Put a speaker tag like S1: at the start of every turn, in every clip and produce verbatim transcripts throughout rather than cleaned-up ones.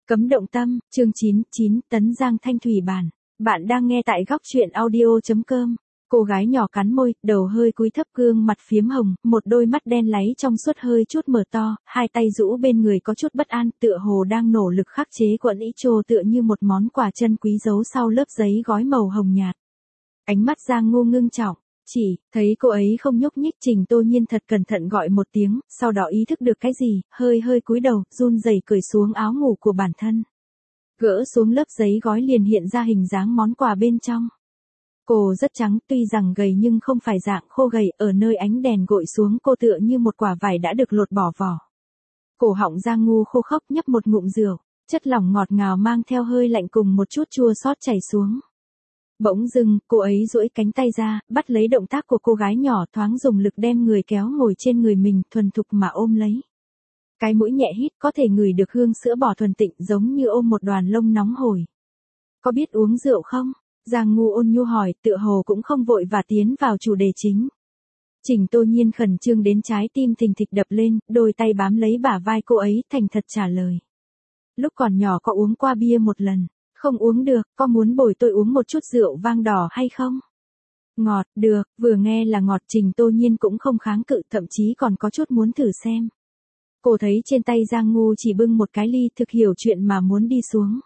S1: Cấm động tâm, chương chín, chín, Tấn Giang Thanh Thủy bản. Bạn đang nghe tại góc truyện audio.com. Cô gái nhỏ cắn môi, đầu hơi cúi thấp, gương mặt phiếm hồng, một đôi mắt đen láy trong suốt hơi chút mở to, hai tay rũ bên người có chút bất an, tựa hồ đang nỗ lực khắc chế quẫn ý trồ, tựa như một món quà chân quý giấu sau lớp giấy gói màu hồng nhạt. Ánh mắt Giang Ngô ngưng trọng. Chỉ, thấy cô ấy không nhúc nhích, Trình Tô Nhiên thật cẩn thận gọi một tiếng, sau đó ý thức được cái gì, hơi hơi cúi đầu, run rẩy cởi xuống áo ngủ của bản thân. Gỡ xuống lớp giấy gói liền hiện ra hình dáng món quà bên trong. Cô rất trắng, tuy rằng gầy nhưng không phải dạng khô gầy, ở nơi ánh đèn gội xuống cô tựa như một quả vải đã được lột bỏ vỏ. Cổ họng Giang Ngu khô khốc nhấp một ngụm rượu, chất lỏng ngọt ngào mang theo hơi lạnh cùng một chút chua xót chảy xuống. Bỗng dưng, cô ấy duỗi cánh tay ra, bắt lấy động tác của cô gái nhỏ, thoáng dùng lực đem người kéo ngồi trên người mình, thuần thục mà ôm lấy. Cái mũi nhẹ hít, có thể ngửi được hương sữa bò thuần tịnh, giống như ôm một đoàn lông nóng hổi. Có biết uống rượu không? Giang Ngu ôn nhu hỏi, tựa hồ cũng không vội và tiến vào chủ đề chính. Trình Tô Nhiên khẩn trương đến trái tim thình thịch đập lên, đôi tay bám lấy bả vai cô ấy, thành thật trả lời. Lúc còn nhỏ có uống qua bia một lần. Không uống được, có muốn bồi tôi uống một chút rượu vang đỏ hay không? Ngọt, được, vừa nghe là ngọt, Trình Tô Nhiên cũng không kháng cự, thậm chí còn có chút muốn thử xem. Cô thấy trên tay Giang Ngu chỉ bưng một cái ly, thực hiểu chuyện mà muốn đi xuống.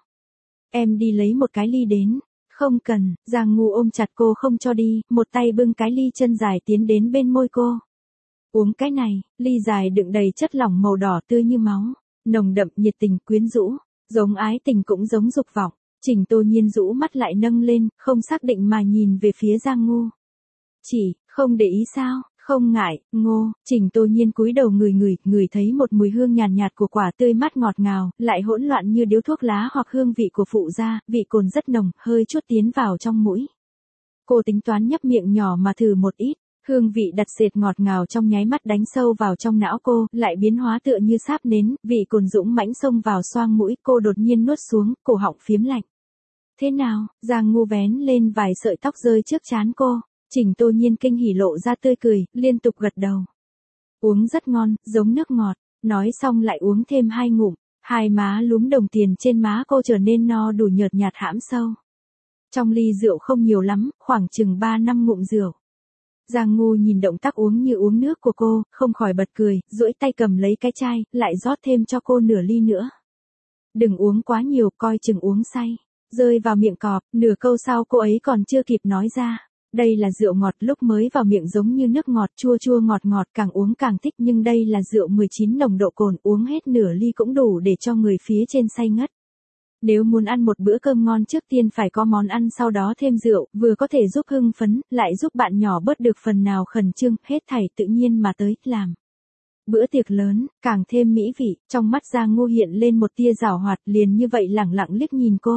S1: Em đi lấy một cái ly đến. Không cần, Giang Ngu ôm chặt cô không cho đi, một tay bưng cái ly chân dài tiến đến bên môi cô. Uống cái này, ly dài đựng đầy chất lỏng màu đỏ tươi như máu, nồng đậm nhiệt tình quyến rũ, giống ái tình cũng giống dục vọng. Trình Tô Nhiên rũ mắt lại nâng lên, không xác định mà nhìn về phía Giang Ngu. Chỉ, không để ý sao, không ngại, Ngô, Trình Tô Nhiên cúi đầu ngửi ngửi, ngửi thấy một mùi hương nhàn nhạt, nhạt của quả tươi mát ngọt ngào, lại hỗn loạn như điếu thuốc lá hoặc hương vị của phụ gia, vị cồn rất nồng, hơi chút tiến vào trong mũi. Cô tính toán nhấp miệng nhỏ mà thử một ít. Hương vị đặc sệt ngọt ngào trong nháy mắt đánh sâu vào trong não cô, lại biến hóa tựa như sáp nến, vị cồn dũng mãnh xông vào xoang mũi, cô đột nhiên nuốt xuống, cổ họng phiếm lạnh. Thế nào? Giang Ngu vén lên vài sợi tóc rơi trước trán cô. Trình Tô Nhiên kinh hỉ lộ ra tươi cười, liên tục gật đầu. Uống rất ngon, giống nước ngọt. Nói xong lại uống thêm hai ngụm, hai má lúm đồng tiền trên má cô trở nên no đủ nhợt nhạt hãm sâu. Trong ly rượu không nhiều lắm, khoảng chừng ba năm ngụm rượu. Giang Ngu nhìn động tác uống như uống nước của cô, không khỏi bật cười, duỗi tay cầm lấy cái chai, lại rót thêm cho cô nửa ly nữa. Đừng uống quá nhiều, coi chừng uống say. Rơi vào miệng cọp, nửa câu sau cô ấy còn chưa kịp nói ra. Đây là rượu ngọt, lúc mới vào miệng giống như nước ngọt, chua chua ngọt ngọt, càng uống càng thích, nhưng đây là rượu mười chín nồng độ cồn, uống hết nửa ly cũng đủ để cho người phía trên say ngất. Nếu muốn ăn một bữa cơm ngon trước tiên phải có món ăn, sau đó thêm rượu, vừa có thể giúp hưng phấn, lại giúp bạn nhỏ bớt được phần nào khẩn trương, hết thảy tự nhiên mà tới, làm. Bữa tiệc lớn, càng thêm mỹ vị, trong mắt Giang Ngu hiện lên một tia giảo hoạt, liền như vậy lẳng lặng liếc nhìn cô.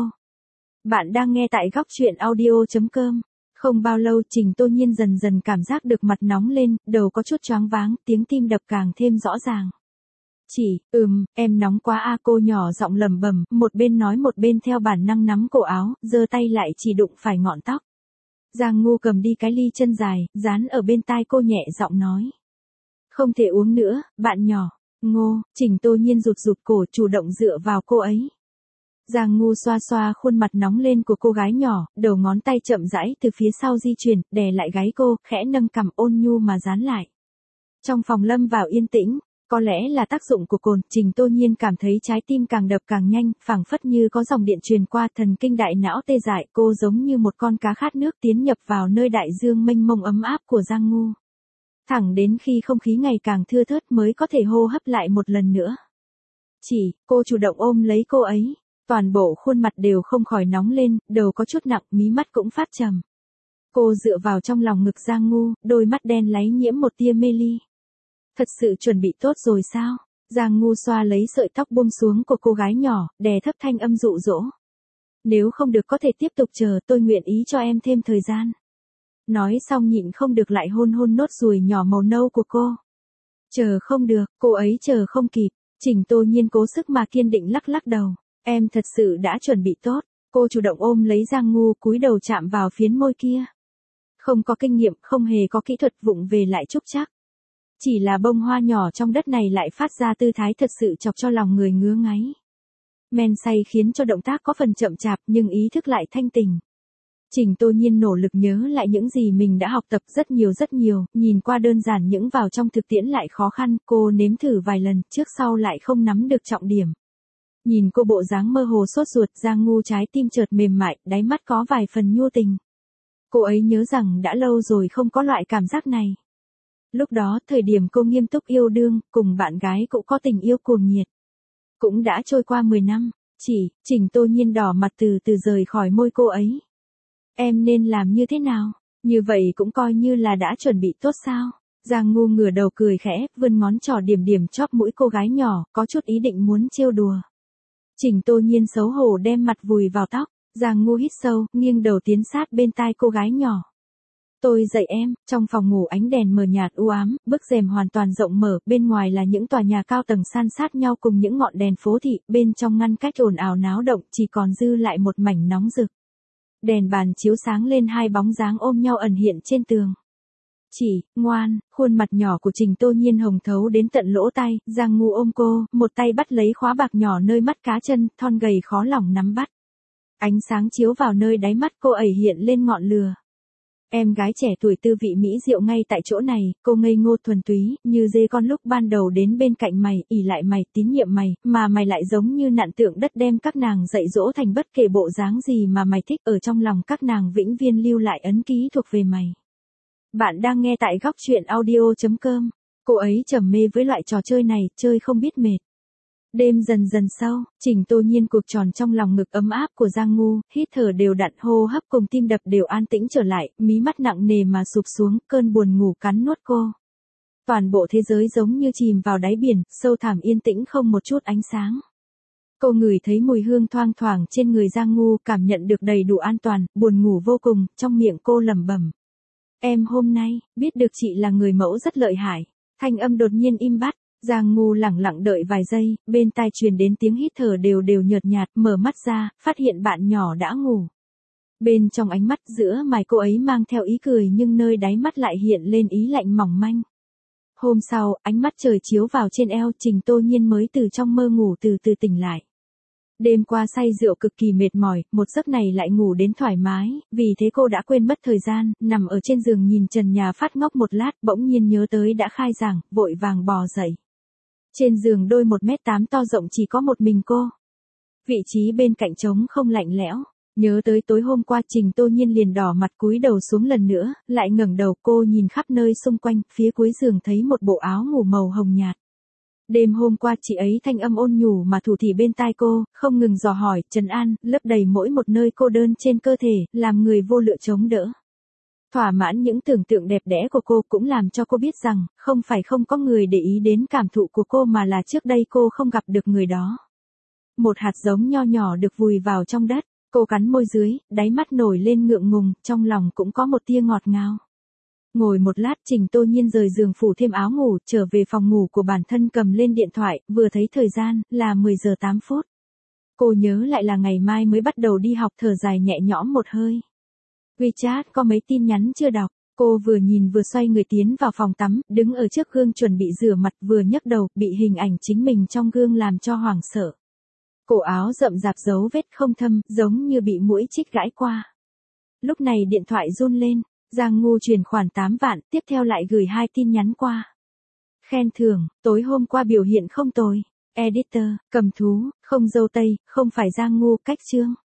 S1: Bạn đang nghe tại góc truyện audio.com. Không bao lâu Trình Tô Nhiên dần dần cảm giác được mặt nóng lên, đầu có chút choáng váng, tiếng tim đập càng thêm rõ ràng. Chỉ, ừm, em nóng quá a, cô nhỏ giọng lẩm bẩm, một bên nói một bên theo bản năng nắm cổ áo, giơ tay lại chỉ đụng phải ngọn tóc. Giang Ngu cầm đi cái ly chân dài, dán ở bên tai cô nhẹ giọng nói. Không thể uống nữa, bạn nhỏ. Ngô, Trình Tô Nhiên rụt rụt cổ, chủ động dựa vào cô ấy. Giang Ngu xoa xoa khuôn mặt nóng lên của cô gái nhỏ, đầu ngón tay chậm rãi từ phía sau di chuyển, đè lại gáy cô, khẽ nâng cằm ôn nhu mà dán lại. Trong phòng lâm vào yên tĩnh, có lẽ là tác dụng của cồn, Trình Tô Nhiên cảm thấy trái tim càng đập càng nhanh, phảng phất như có dòng điện truyền qua, thần kinh đại não tê dại, cô giống như một con cá khát nước tiến nhập vào nơi đại dương mênh mông ấm áp của Giang Ngu. Thẳng đến khi không khí ngày càng thưa thớt mới có thể hô hấp lại một lần nữa. Chỉ, cô chủ động ôm lấy cô ấy. Toàn bộ khuôn mặt đều không khỏi nóng lên, đầu có chút nặng, mí mắt cũng phát trầm. Cô dựa vào trong lòng ngực Giang Ngu, đôi mắt đen láy nhiễm một tia mê ly. Thật sự chuẩn bị tốt rồi sao? Giang Ngu xoa lấy sợi tóc buông xuống của cô gái nhỏ, đè thấp thanh âm dụ dỗ. Nếu không được có thể tiếp tục chờ, tôi nguyện ý cho em thêm thời gian. Nói xong nhịn không được lại hôn hôn nốt ruồi nhỏ màu nâu của cô. Chờ không được, cô ấy chờ không kịp. Trình Tô Nhiên cố sức mà kiên định lắc lắc đầu. Em thật sự đã chuẩn bị tốt. Cô chủ động ôm lấy Giang Ngu, cúi đầu chạm vào phiến môi kia. Không có kinh nghiệm, không hề có kỹ thuật, vụng về lại trúc chắc. Chỉ là bông hoa nhỏ trong đất này lại phát ra tư thái thật sự chọc cho lòng người ngứa ngáy. Men say khiến cho động tác có phần chậm chạp nhưng ý thức lại thanh tỉnh. Trình Tô Nhiên nỗ lực nhớ lại những gì mình đã học tập rất nhiều rất nhiều, nhìn qua đơn giản những vào trong thực tiễn lại khó khăn, cô nếm thử vài lần, trước sau lại không nắm được trọng điểm. Nhìn cô bộ dáng mơ hồ sốt ruột, Giang Ngu trái tim chợt mềm mại, đáy mắt có vài phần nhu tình. Cô ấy nhớ rằng đã lâu rồi không có loại cảm giác này. Lúc đó, thời điểm cô nghiêm túc yêu đương, cùng bạn gái cũng có tình yêu cuồng nhiệt. Cũng đã trôi qua mười năm, chỉ, Trình Tô Nhiên đỏ mặt từ từ rời khỏi môi cô ấy. Em nên làm như thế nào? Như vậy cũng coi như là đã chuẩn bị tốt sao? Giang Ngu ngửa đầu cười khẽ, vươn ngón trỏ điểm điểm chóp mũi cô gái nhỏ, có chút ý định muốn trêu đùa. Trình Tô Nhiên xấu hổ đem mặt vùi vào tóc, Giang Ngu hít sâu, nghiêng đầu tiến sát bên tai cô gái nhỏ. Tôi dạy em, trong phòng ngủ ánh đèn mờ nhạt u ám, bức rèm hoàn toàn rộng mở, bên ngoài là những tòa nhà cao tầng san sát nhau cùng những ngọn đèn phố thị, bên trong ngăn cách ồn ào náo động, chỉ còn dư lại một mảnh nóng rực. Đèn bàn chiếu sáng lên hai bóng dáng ôm nhau ẩn hiện trên tường. Chỉ, ngoan, khuôn mặt nhỏ của Trình Tô Nhiên hồng thấu đến tận lỗ tai, Giang Ngu ôm cô, một tay bắt lấy khóa bạc nhỏ nơi mắt cá chân, thon gầy khó lòng nắm bắt. Ánh sáng chiếu vào nơi đáy mắt cô ẩy hiện lên ngọn lửa. Em gái trẻ tuổi tư vị mỹ diệu ngay tại chỗ này, cô ngây ngô thuần túy, như dê con lúc ban đầu đến bên cạnh mày, ỉ lại mày, tín nhiệm mày, mà mày lại giống như nạn tượng đất đem các nàng dạy dỗ thành bất kể bộ dáng gì mà mày thích, ở trong lòng các nàng vĩnh viễn lưu lại ấn ký thuộc về mày. Bạn đang nghe tại góc truyện audio chấm com. Cô ấy trầm mê với loại trò chơi này, chơi không biết mệt. Đêm dần dần sâu, Trình Tô Nhiên cuộc tròn trong lòng ngực ấm áp của Giang Ngu, hít thở đều đặn, hô hấp cùng tim đập đều an tĩnh trở lại, mí mắt nặng nề mà sụp xuống, cơn buồn ngủ cắn nuốt cô. Toàn bộ thế giới giống như chìm vào đáy biển, sâu thẳm yên tĩnh không một chút ánh sáng. Cô ngửi thấy mùi hương thoang thoảng trên người Giang Ngu, cảm nhận được đầy đủ an toàn, buồn ngủ vô cùng, trong miệng cô lẩm bẩm. Em hôm nay, biết được chị là người mẫu rất lợi hại. Thanh âm đột nhiên im bặt. Giang Ngu lẳng lặng đợi vài giây, bên tai truyền đến tiếng hít thở đều đều nhợt nhạt, mở mắt ra, phát hiện bạn nhỏ đã ngủ. Bên trong ánh mắt giữa mày cô ấy mang theo ý cười nhưng nơi đáy mắt lại hiện lên ý lạnh mỏng manh. Hôm sau, ánh mắt trời chiếu vào trên eo, Trình Tô Nhiên mới từ trong mơ ngủ từ từ tỉnh lại. Đêm qua say rượu cực kỳ mệt mỏi, một giấc này lại ngủ đến thoải mái, vì thế cô đã quên mất thời gian, nằm ở trên giường nhìn trần nhà phát ngốc một lát, bỗng nhiên nhớ tới đã khai giảng, vội vàng bò dậy. Trên giường đôi một mét tám to rộng chỉ có một mình cô. Vị trí bên cạnh trống không lạnh lẽo. Nhớ tới tối hôm qua Trình Tô Nhiên liền đỏ mặt cúi đầu xuống lần nữa, lại ngẩng đầu cô nhìn khắp nơi xung quanh, phía cuối giường thấy một bộ áo ngủ màu hồng nhạt. Đêm hôm qua chị ấy thanh âm ôn nhủ mà thủ thỉ bên tai cô, không ngừng dò hỏi, trấn an, lấp đầy mỗi một nơi cô đơn trên cơ thể, làm người vô lựa chống đỡ. Thỏa mãn những tưởng tượng đẹp đẽ của cô cũng làm cho cô biết rằng, không phải không có người để ý đến cảm thụ của cô mà là trước đây cô không gặp được người đó. Một hạt giống nho nhỏ được vùi vào trong đất, cô cắn môi dưới, đáy mắt nổi lên ngượng ngùng, trong lòng cũng có một tia ngọt ngào. Ngồi một lát Trình Tô Nhiên rời giường phủ thêm áo ngủ, trở về phòng ngủ của bản thân cầm lên điện thoại, vừa thấy thời gian, là mười giờ tám phút. Cô nhớ lại là ngày mai mới bắt đầu đi học, thở dài nhẹ nhõm một hơi. WeChat có mấy tin nhắn chưa đọc, cô vừa nhìn vừa xoay người tiến vào phòng tắm, đứng ở trước gương chuẩn bị rửa mặt, vừa nhấc đầu, bị hình ảnh chính mình trong gương làm cho hoảng sợ. Cổ áo rậm rạp dấu vết không thâm, giống như bị muỗi chích gãi qua. Lúc này điện thoại run lên, Giang Ngu chuyển khoản tám vạn, tiếp theo lại gửi hai tin nhắn qua. Khen thưởng, tối hôm qua biểu hiện không tồi. Editor, cầm thú, không dâu tây, không phải Giang Ngu, cách chương.